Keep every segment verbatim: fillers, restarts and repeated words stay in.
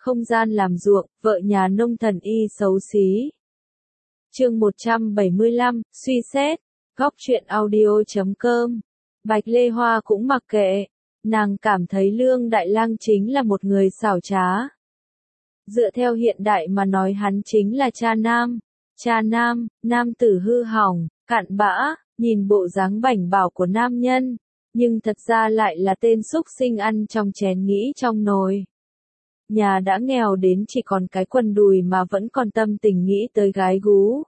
không gian làm ruộng, vợ nhà nông thần y xấu xí. Chương một trăm bảy mươi lăm, suy xét, góc truyện audio chấm com. Bạch Lê Hoa cũng mặc kệ, nàng cảm thấy Lương Đại Lang chính là một người xảo trá. Dựa theo hiện đại mà nói hắn chính là cha nam. Cha nam, nam tử hư hỏng, cặn bã, nhìn bộ dáng bảnh bảo của nam nhân, nhưng thật ra lại là tên xúc sinh ăn trong chén nghĩ trong nồi. Nhà đã nghèo đến chỉ còn cái quần đùi mà vẫn còn tâm tình nghĩ tới gái gú.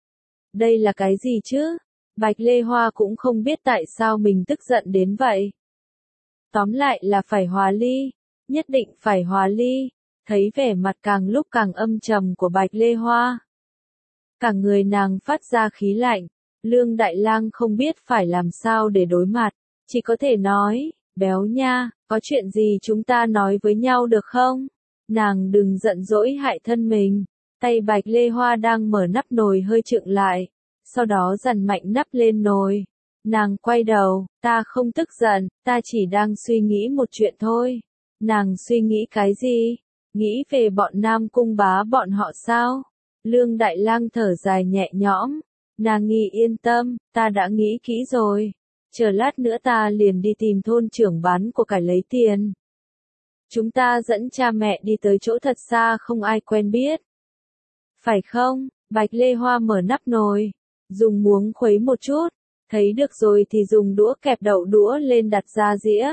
Đây là cái gì chứ? Bạch Lê Hoa cũng không biết tại sao mình tức giận đến vậy. Tóm lại là phải hòa ly, nhất định phải hòa ly. Thấy vẻ mặt càng lúc càng âm trầm của Bạch Lê Hoa, cả người nàng phát ra khí lạnh. Lương Đại Lang không biết phải làm sao để đối mặt, chỉ có thể nói, béo nha, có chuyện gì chúng ta nói với nhau được không? Nàng đừng giận dỗi hại thân mình. Tay Bạch Lê Hoa đang mở nắp nồi hơi chựng lại, sau đó dằn mạnh nắp lên nồi. Nàng quay đầu, ta không tức giận, ta chỉ đang suy nghĩ một chuyện thôi. Nàng suy nghĩ cái gì? Nghĩ về bọn Nam Cung Bá bọn họ sao? Lương Đại Lang thở dài nhẹ nhõm. Nàng nghi yên tâm, ta đã nghĩ kỹ rồi. Chờ lát nữa ta liền đi tìm thôn trưởng bán của cải lấy tiền. Chúng ta dẫn cha mẹ đi tới chỗ thật xa không ai quen biết. Phải không? Bạch Lê Hoa mở nắp nồi, dùng muỗng khuấy một chút. Thấy được rồi thì dùng đũa kẹp đậu đũa lên đặt ra dĩa.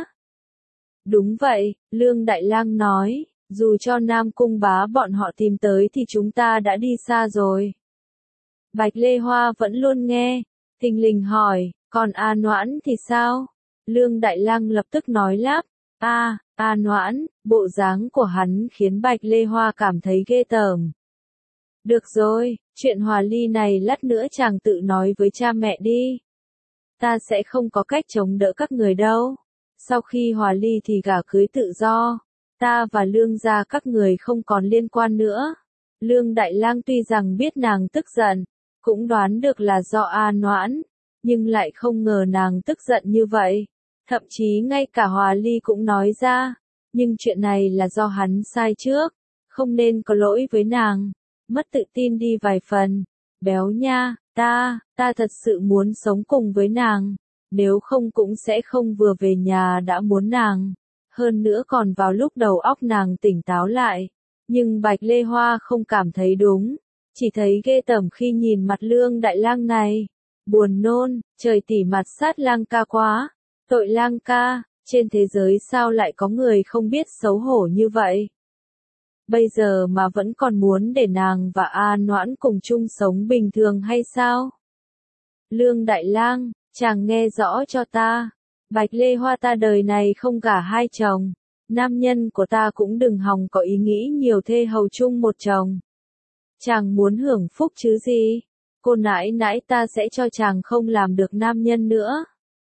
Đúng vậy, Lương Đại Lang nói. Dù cho Nam Cung Bá bọn họ tìm tới thì chúng ta đã đi xa rồi. Bạch Lê Hoa vẫn luôn nghe, thình lình hỏi, còn A Noãn thì sao? Lương Đại Lang lập tức nói lắp, a, A Noãn, bộ dáng của hắn khiến Bạch Lê Hoa cảm thấy ghê tởm. Được rồi, chuyện hòa ly này lát nữa chàng tự nói với cha mẹ đi. Ta sẽ không có cách chống đỡ các người đâu. Sau khi hòa ly thì gả cưới tự do. Ta và Lương gia các người không còn liên quan nữa. Lương Đại Lang tuy rằng biết nàng tức giận, cũng đoán được là do A Noãn, nhưng lại không ngờ nàng tức giận như vậy. Thậm chí ngay cả hòa ly cũng nói ra, nhưng chuyện này là do hắn sai trước, không nên có lỗi với nàng. Mất tự tin đi vài phần. Béo nha, ta, ta thật sự muốn sống cùng với nàng, nếu không cũng sẽ không vừa về nhà đã muốn nàng. Hơn nữa còn vào lúc đầu óc nàng tỉnh táo lại. Nhưng Bạch Lê Hoa không cảm thấy đúng, chỉ thấy ghê tởm khi nhìn mặt Lương Đại Lang này. Buồn nôn, trời tỉ mặt sát Lang ca quá. Tội Lang ca, trên thế giới sao lại có người không biết xấu hổ như vậy? Bây giờ mà vẫn còn muốn để nàng và A Noãn cùng chung sống bình thường hay sao? Lương Đại Lang, chàng nghe rõ cho ta. Bạch Lê Hoa ta đời này không gả hai chồng. Nam nhân của ta cũng đừng hòng có ý nghĩ nhiều thê hầu chung một chồng. Chàng muốn hưởng phúc chứ gì? Cô nãi nãi ta sẽ cho chàng không làm được nam nhân nữa.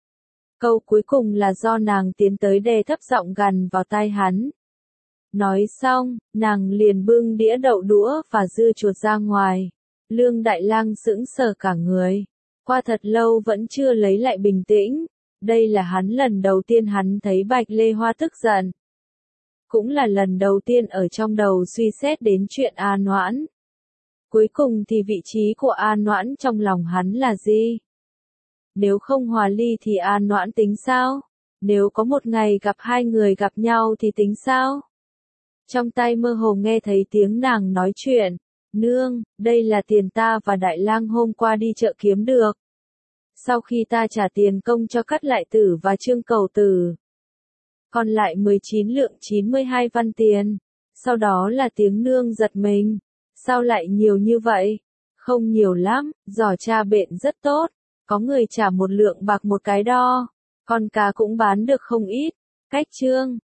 Câu cuối cùng là do nàng tiến tới đè thấp giọng gằn vào tai hắn. Nói xong, nàng liền bưng đĩa đậu đũa và dưa chuột ra ngoài. Lương Đại Lang sững sờ cả người. Qua thật lâu vẫn chưa lấy lại bình tĩnh. Đây là hắn lần đầu tiên hắn thấy Bạch Lê Hoa tức giận. Cũng là lần đầu tiên ở trong đầu suy xét đến chuyện A Noãn. Cuối cùng thì vị trí của A Noãn trong lòng hắn là gì? Nếu không hòa ly thì A Noãn tính sao? Nếu có một ngày gặp hai người gặp nhau thì tính sao? Trong tai mơ hồ nghe thấy tiếng nàng nói chuyện. Nương, đây là tiền ta và Đại Lang hôm qua đi chợ kiếm được. Sau khi ta trả tiền công cho Cát Lại Tử và Trương Cầu Tử, còn lại mười chín lượng chín mươi hai văn tiền. Sau đó là tiếng nương giật mình. Sao lại nhiều như vậy? Không nhiều lắm, giỏ cha bện rất tốt. Có người trả một lượng bạc một cái đo. Con cá cũng bán được không ít. Cách trương,